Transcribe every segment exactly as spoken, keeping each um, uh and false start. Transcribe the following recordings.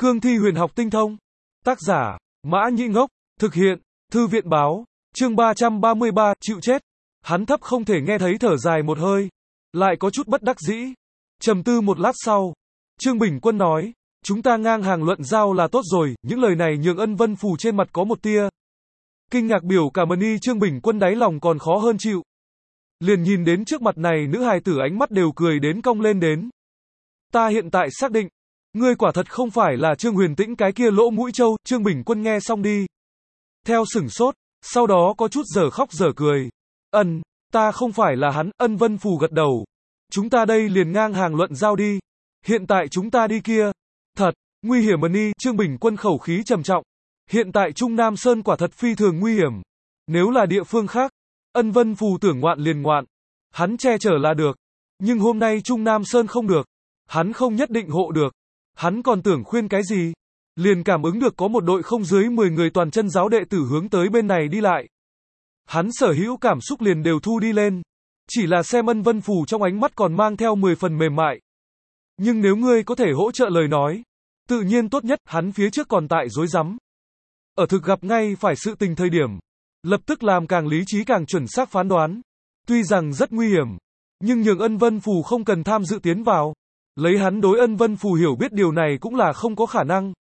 Cương thi huyền học tinh thông. Tác giả, Mã Nhĩ Ngốc. Thực hiện, Thư viện báo. Chương ba trăm ba mươi ba, chịu chết. Hắn thấp không thể nghe thấy thở dài một hơi. Lại có chút bất đắc dĩ. Trầm tư một lát sau. Trương Bình Quân nói, chúng ta ngang hàng luận giao là tốt rồi, những lời này nhường Ân Vân Phù trên mặt có một tia kinh ngạc biểu cảm ơn. Trương Bình Quân đáy lòng còn khó hơn chịu. Liền nhìn đến trước mặt này nữ hài tử ánh mắt đều cười đến cong lên đến. Ta hiện tại xác định, ngươi quả thật không phải là Trương Huyền Tĩnh cái kia lỗ mũi trâu. Trương Bình Quân nghe xong đi theo sửng sốt, sau đó có chút dở khóc dở cười. Ân, ta không phải là hắn. Ân Vân Phù gật đầu. Chúng ta đây liền ngang hàng luận giao đi. Hiện tại chúng ta đi kia. Thật, nguy hiểm ân. Trương Bình Quân khẩu khí trầm trọng. Hiện tại Trung Nam Sơn quả thật phi thường nguy hiểm. Nếu là địa phương khác, Ân Vân Phù tưởng ngoạn liền ngoạn. Hắn che chở là được. Nhưng hôm nay Trung Nam Sơn không được. Hắn không nhất định hộ được. Hắn còn tưởng khuyên cái gì? Liền cảm ứng được có một đội không dưới mười người toàn chân giáo đệ tử hướng tới bên này đi lại. Hắn sở hữu cảm xúc liền đều thu đi lên. Chỉ là xem Ân Vân Phù trong ánh mắt còn mang theo mười phần mềm mại. Nhưng nếu ngươi có thể hỗ trợ lời nói, tự nhiên tốt nhất. Hắn phía trước còn tại rối rắm. Ở thực gặp ngay phải sự tình thời điểm, lập tức làm càng lý trí càng chuẩn xác phán đoán. Tuy rằng rất nguy hiểm, nhưng nhường Ân Vân Phù không cần tham dự tiến vào. Lấy hắn đối Ân Vân Phù hiểu biết điều này cũng là không có khả năng.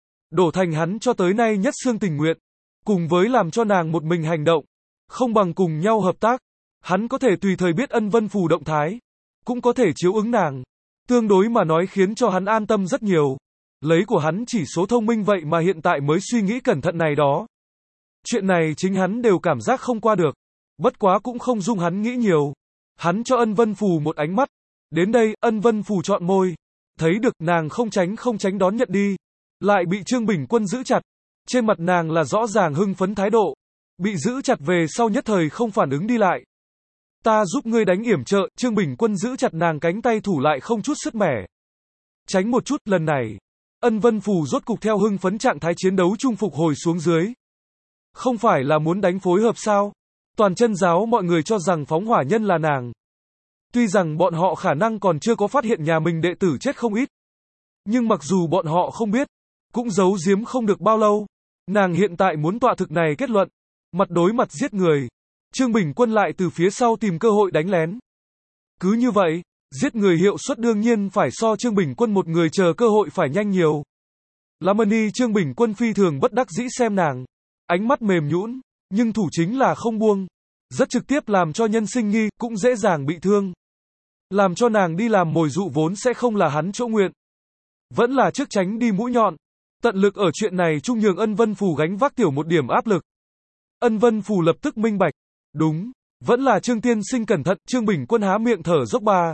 Đổ thành hắn cho tới nay nhất xương tình nguyện. Cùng với làm cho nàng một mình hành động, không bằng cùng nhau hợp tác. Hắn có thể tùy thời biết Ân Vân Phù động thái, cũng có thể chiếu ứng nàng. Tương đối mà nói khiến cho hắn an tâm rất nhiều. Lấy của hắn chỉ số thông minh vậy mà hiện tại mới suy nghĩ cẩn thận này đó. Chuyện này chính hắn đều cảm giác không qua được. Bất quá cũng không dung hắn nghĩ nhiều. Hắn cho Ân Vân Phù một ánh mắt. Đến đây, Ân Vân Phù chọn môi. Thấy được nàng không tránh không tránh đón nhận đi. Lại bị Trương Bình Quân giữ chặt. Trên mặt nàng là rõ ràng hưng phấn thái độ. Bị giữ chặt về sau nhất thời không phản ứng đi lại. Ta giúp ngươi đánh yểm trợ. Trương Bình Quân giữ chặt nàng cánh tay thủ lại không chút sứt mẻ. Tránh một chút. Lần này, Ân Vân Phù rốt cục theo hưng phấn trạng thái chiến đấu trung phục hồi xuống dưới. Không phải là muốn đánh phối hợp sao? Toàn chân giáo mọi người cho rằng phóng hỏa nhân là nàng. Tuy rằng bọn họ khả năng còn chưa có phát hiện nhà mình đệ tử chết không ít. Nhưng mặc dù bọn họ không biết, cũng giấu giếm không được bao lâu. Nàng hiện tại muốn tọa thực này kết luận. Mặt đối mặt giết người. Trương Bình Quân lại từ phía sau tìm cơ hội đánh lén. Cứ như vậy, giết người hiệu suất đương nhiên phải so Trương Bình Quân một người chờ cơ hội phải nhanh nhiều. Lắm ơn. Trương Bình Quân phi thường bất đắc dĩ xem nàng. Ánh mắt mềm nhũn, nhưng thủ chính là không buông. Rất trực tiếp làm cho nhân sinh nghi, cũng dễ dàng bị thương. Làm cho nàng đi làm mồi dụ vốn sẽ không là hắn chỗ nguyện. Vẫn là trước tránh đi mũi nhọn. Tận lực ở chuyện này trung nhường Ân Vân Phù gánh vác tiểu một điểm áp lực. Ân Vân Phù lập tức minh bạch. Đúng, vẫn là Trương tiên sinh cẩn thận. Trương Bình Quân há miệng thở dốc ba.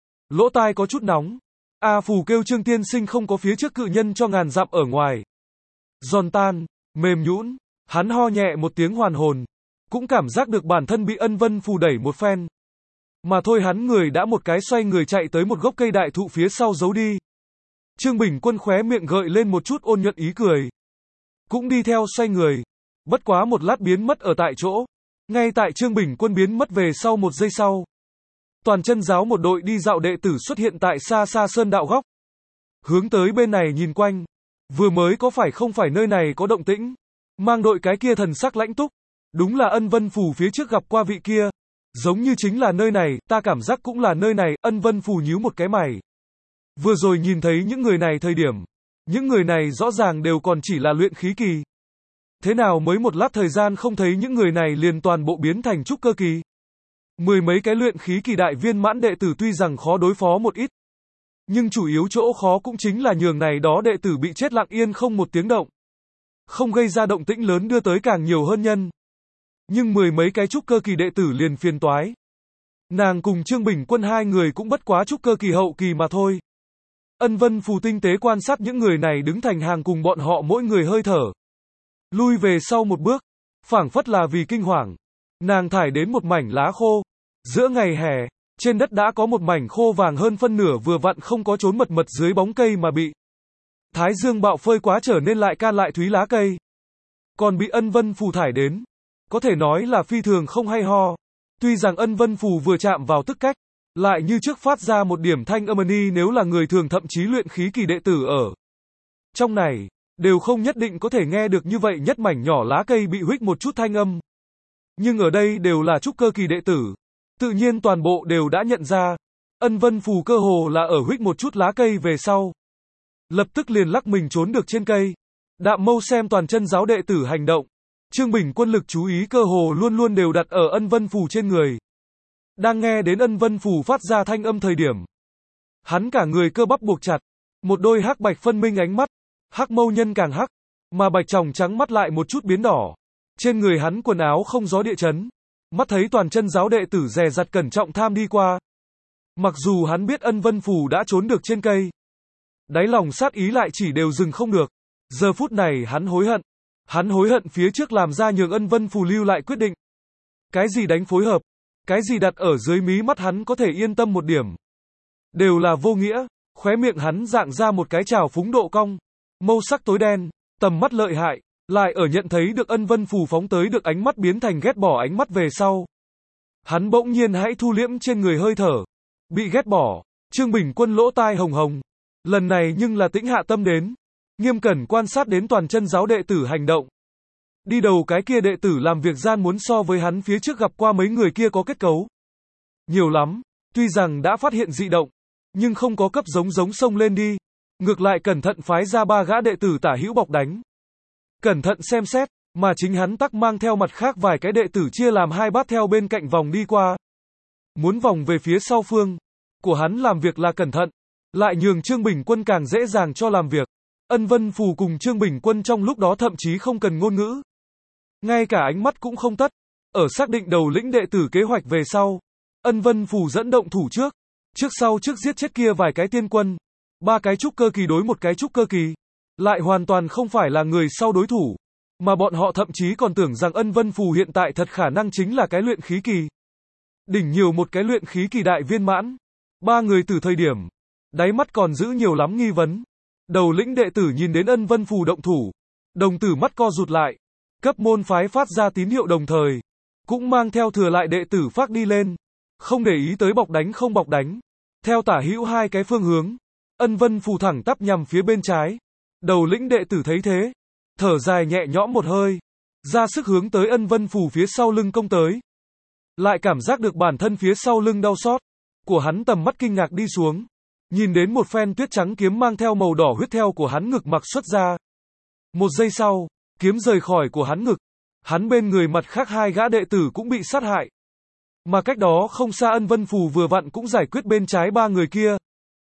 Lỗ tai có chút nóng. A Phù kêu Trương tiên sinh không có phía trước cự nhân cho ngàn dặm ở ngoài. Giòn tan, mềm nhũn. Hắn ho nhẹ một tiếng hoàn hồn. Cũng cảm giác được bản thân bị Ân Vân Phù đẩy một phen. Mà thôi hắn người đã một cái xoay người chạy tới một gốc cây đại thụ phía sau giấu đi. Trương Bình Quân khóe miệng gợi lên một chút ôn nhuận ý cười. Cũng đi theo xoay người. Bất quá một lát biến mất ở tại chỗ. Ngay tại Trương Bình Quân biến mất về sau một giây sau. Toàn chân giáo một đội đi dạo đệ tử xuất hiện tại xa xa sơn đạo góc. Hướng tới bên này nhìn quanh. Vừa mới có phải không phải nơi này có động tĩnh. Mang đội cái kia thần sắc lãnh túc. Đúng là Ân Vân Phù phía trước gặp qua vị kia. Giống như chính là nơi này, ta cảm giác cũng là nơi này. Ân Vân Phù nhíu một cái mày. Vừa rồi nhìn thấy những người này thời điểm. Những người này rõ ràng đều còn chỉ là luyện khí kỳ. Thế nào mới một lát thời gian không thấy những người này liền toàn bộ biến thành trúc cơ kỳ. Mười mấy cái luyện khí kỳ đại viên mãn đệ tử tuy rằng khó đối phó một ít. Nhưng chủ yếu chỗ khó cũng chính là nhường này đó đệ tử bị chết lặng yên không một tiếng động. Không gây ra động tĩnh lớn đưa tới càng nhiều hơn nhân. Nhưng mười mấy cái trúc cơ kỳ đệ tử liền phiền toái. Nàng cùng Trương Bình Quân hai người cũng bất quá trúc cơ kỳ hậu kỳ mà thôi. Ân Vân Phù tinh tế quan sát những người này đứng thành hàng cùng bọn họ mỗi người hơi thở. Lui về sau một bước, phảng phất là vì kinh hoàng. Nàng thải đến một mảnh lá khô. Giữa ngày hè, trên đất đã có một mảnh khô vàng hơn phân nửa vừa vặn không có trốn mật mật dưới bóng cây mà bị thái dương bạo phơi quá trở nên lại can lại thúy lá cây. Còn bị Ân Vân Phù thải đến. Có thể nói là phi thường không hay ho. Tuy rằng Ân Vân Phù vừa chạm vào tức cách. Lại như trước phát ra một điểm thanh âm ni nếu là người thường thậm chí luyện khí kỳ đệ tử ở trong này, đều không nhất định có thể nghe được như vậy nhất mảnh nhỏ lá cây bị huých một chút thanh âm. Nhưng ở đây đều là trúc cơ kỳ đệ tử. Tự nhiên toàn bộ đều đã nhận ra. Ân Vân Phù cơ hồ là ở huých một chút lá cây về sau. Lập tức liền lắc mình trốn được trên cây. Đạm Mâu xem toàn chân giáo đệ tử hành động. Trương Bình Quân lực chú ý cơ hồ luôn luôn đều đặt ở Ân Vân Phù trên người. Đang nghe đến Ân Vân Phù phát ra thanh âm thời điểm. Hắn cả người cơ bắp buộc chặt. Một đôi hắc bạch phân minh ánh mắt. Hắc mâu nhân càng hắc. Mà bạch tròng trắng mắt lại một chút biến đỏ. Trên người hắn quần áo không gió địa chấn. Mắt thấy toàn chân giáo đệ tử dè dặt cẩn trọng tham đi qua. Mặc dù hắn biết Ân Vân Phù đã trốn được trên cây. Đáy lòng sát ý lại chỉ đều dừng không được. Giờ phút này hắn hối hận. Hắn hối hận phía trước làm ra nhường Ân Vân Phù lưu lại quyết định. Cái gì đánh phối hợp. Cái gì đặt ở dưới mí mắt hắn có thể yên tâm một điểm. Đều là vô nghĩa. Khóe miệng hắn dạng ra một cái trào phúng độ cong. Mâu sắc tối đen. Tầm mắt lợi hại. Lại ở nhận thấy được Ân Vân Phù phóng tới được ánh mắt biến thành ghét bỏ ánh mắt về sau. Hắn bỗng nhiên hãy thu liễm trên người hơi thở. Bị ghét bỏ. Trương Bình Quân lỗ tai hồng hồng. Lần này nhưng là tĩnh hạ tâm đến. Nghiêm cẩn quan sát đến toàn chân giáo đệ tử hành động. Đi đầu cái kia đệ tử làm việc gian muốn so với hắn phía trước gặp qua mấy người kia có kết cấu. Nhiều lắm. Tuy rằng đã phát hiện dị động. Nhưng không có cấp giống giống xông lên đi. Ngược lại cẩn thận phái ra ba gã đệ tử tả hữu bọc đánh. Cẩn thận xem xét. Mà chính hắn tắc mang theo mặt khác vài cái đệ tử chia làm hai bát theo bên cạnh vòng đi qua. Muốn vòng về phía sau phương. Của hắn làm việc là cẩn thận. Lại nhường Trương Bình Quân càng dễ dàng cho làm việc. Ân Vân Phù cùng Trương Bình Quân trong lúc đó thậm chí không cần ngôn ngữ. Ngay cả ánh mắt cũng không tất. Ở xác định đầu lĩnh đệ tử kế hoạch về sau. Ân Vân Phù dẫn động thủ trước. Trước sau trước giết chết kia vài cái tiên quân. Ba cái trúc cơ kỳ đối một cái trúc cơ kỳ. Lại hoàn toàn không phải là người sau đối thủ. Mà bọn họ thậm chí còn tưởng rằng Ân Vân Phù hiện tại thật khả năng chính là cái luyện khí kỳ. Đỉnh nhiều một cái luyện khí kỳ đại viên mãn. Ba người từ thời điểm. Đáy mắt còn giữ nhiều lắm nghi vấn. Đầu lĩnh đệ tử nhìn đến Ân Vân Phù động thủ. Đồng tử mắt co rụt lại. Cấp môn phái phát ra tín hiệu đồng thời. Cũng mang theo thừa lại đệ tử phát đi lên. Không để ý tới bọc đánh không bọc đánh. Theo tả hữu hai cái phương hướng. Ân Vân Phù thẳng tắp nhằm phía bên trái. Đầu lĩnh đệ tử thấy thế. Thở dài nhẹ nhõm một hơi. Ra sức hướng tới Ân Vân Phù phía sau lưng công tới. Lại cảm giác được bản thân phía sau lưng đau xót. Của hắn tầm mắt kinh ngạc đi xuống. Nhìn đến một phen tuyết trắng kiếm mang theo màu đỏ huyết theo của hắn ngực mặc xuất ra. Một giây sau, kiếm rời khỏi của hắn ngực. Hắn bên người mặt khác hai gã đệ tử cũng bị sát hại. Mà cách đó không xa Ân Vân Phù vừa vặn cũng giải quyết bên trái ba người kia.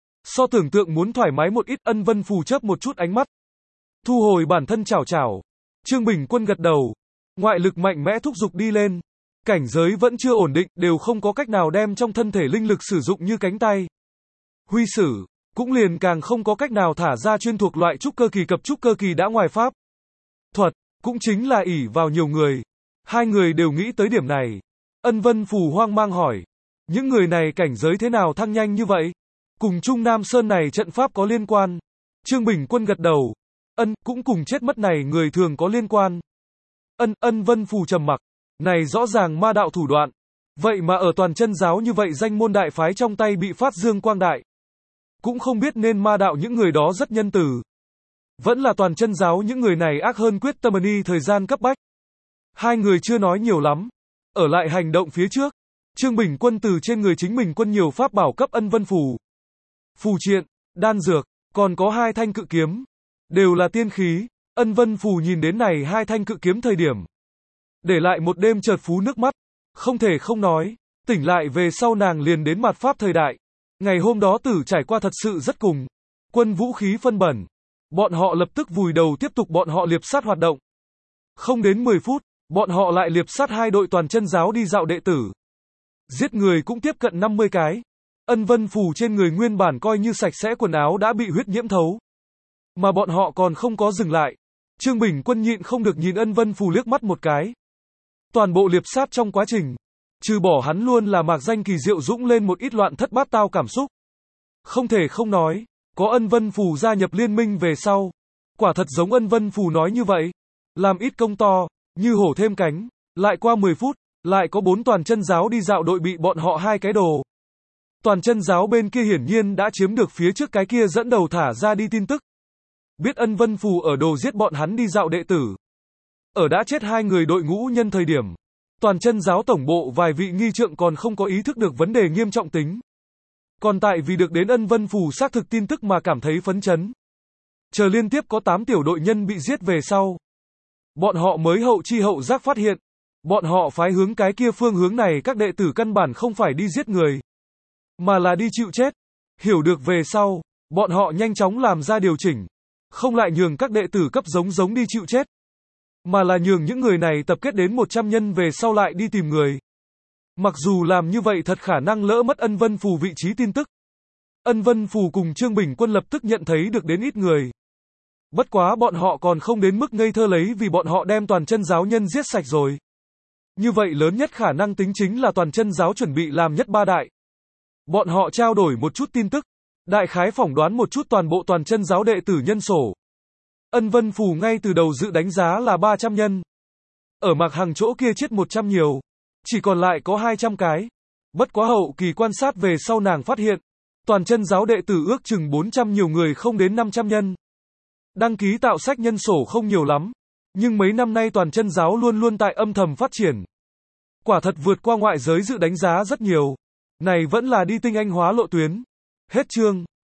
So tưởng tượng muốn thoải mái một ít, Ân Vân Phù chớp một chút ánh mắt. Thu hồi bản thân chảo chảo. Trương Bình Quân gật đầu. Ngoại lực mạnh mẽ thúc giục đi lên. Cảnh giới vẫn chưa ổn định, đều không có cách nào đem trong thân thể linh lực sử dụng như cánh tay. Huy sử, cũng liền càng không có cách nào thả ra chuyên thuộc loại trúc cơ kỳ cập trúc cơ kỳ đã ngoài pháp. Thuật, cũng chính là ỷ vào nhiều người. Hai người đều nghĩ tới điểm này. Ân Vân Phù hoang mang hỏi. Những người này cảnh giới thế nào thăng nhanh như vậy? Cùng Trung Nam Sơn này trận pháp có liên quan. Trương Bình Quân gật đầu. Ân, cũng cùng chết mất này người thường có liên quan. Ân, Ân Vân Phù trầm mặc. Này rõ ràng ma đạo thủ đoạn. Vậy mà ở toàn chân giáo như vậy danh môn đại phái trong tay bị phát dương quang đại. Cũng không biết nên ma đạo những người đó rất nhân từ. Vẫn là toàn chân giáo những người này ác hơn quyết tâm y thời gian cấp bách. Hai người chưa nói nhiều lắm. Ở lại hành động phía trước. Trương Bình Quân từ trên người chính mình quân nhiều pháp bảo cấp Ân Vân Phù. Phù triện, đan dược, còn có hai thanh cự kiếm. Đều là tiên khí. Ân Vân Phù nhìn đến này hai thanh cự kiếm thời điểm. Để lại một đêm chợt phú nước mắt. Không thể không nói. Tỉnh lại về sau nàng liền đến mặt pháp thời đại. Ngày hôm đó tử trải qua thật sự rất cùng. Quân vũ khí phân bẩn. Bọn họ lập tức vùi đầu tiếp tục bọn họ liệp sát hoạt động. Không đến mười phút, bọn họ lại liệp sát hai đội toàn chân giáo đi dạo đệ tử. Giết người cũng tiếp cận năm mươi cái. Ân Vân Phù trên người nguyên bản coi như sạch sẽ quần áo đã bị huyết nhiễm thấu. Mà bọn họ còn không có dừng lại. Trương Bình Quân nhịn không được nhìn Ân Vân Phù liếc mắt một cái. Toàn bộ liệp sát trong quá trình. Trừ bỏ hắn luôn là mạc danh kỳ diệu dũng lên một ít loạn thất bát tao cảm xúc. Không thể không nói, có Ân Vân Phù gia nhập liên minh về sau. Quả thật giống Ân Vân Phù nói như vậy. Làm ít công to, như hổ thêm cánh. Lại qua mười phút, lại có bốn toàn chân giáo đi dạo đội bị bọn họ hai cái đồ. Toàn chân giáo bên kia hiển nhiên đã chiếm được phía trước cái kia dẫn đầu thả ra đi tin tức. biết Ân Vân Phù ở đồ giết bọn hắn đi dạo đệ tử. Ở đã chết hai người đội ngũ nhân thời điểm. Toàn chân giáo tổng bộ vài vị nghi trượng còn không có ý thức được vấn đề nghiêm trọng tính. Còn tại vì được đến Ân Vân Phù xác thực tin tức mà cảm thấy phấn chấn. Chờ liên tiếp có tám tiểu đội nhân bị giết về sau. Bọn họ mới hậu chi hậu giác phát hiện. Bọn họ phái hướng cái kia phương hướng này các đệ tử căn bản không phải đi giết người. Mà là đi chịu chết. Hiểu được về sau. Bọn họ nhanh chóng làm ra điều chỉnh. Không lại nhường các đệ tử cấp giống giống đi chịu chết. Mà là nhường những người này tập kết đến một trăm nhân về sau lại đi tìm người. Mặc dù làm như vậy thật khả năng lỡ mất Ân Vân Phù vị trí tin tức. Ân Vân Phù cùng Trương Bình Quân lập tức nhận thấy được đến ít người. Bất quá bọn họ còn không đến mức ngây thơ lấy vì bọn họ đem toàn chân giáo nhân giết sạch rồi. Như vậy lớn nhất khả năng tính chính là toàn chân giáo chuẩn bị làm nhất ba đại. Bọn họ trao đổi một chút tin tức. Đại khái phỏng đoán một chút toàn bộ toàn chân giáo đệ tử nhân sổ. Ân Vân Phù ngay từ đầu dự đánh giá là ba trăm nhân. Ở Mạc Hằng chỗ kia chết một trăm nhiều. Chỉ còn lại có hai trăm cái. Bất quá hậu kỳ quan sát về sau nàng phát hiện. Toàn chân giáo đệ tử ước chừng bốn trăm nhiều người không đến năm trăm nhân. Đăng ký tạo sách nhân sổ không nhiều lắm. Nhưng mấy năm nay toàn chân giáo luôn luôn tại âm thầm phát triển. Quả thật vượt qua ngoại giới dự đánh giá rất nhiều. Này vẫn là đi tinh anh hóa lộ tuyến. Hết chương.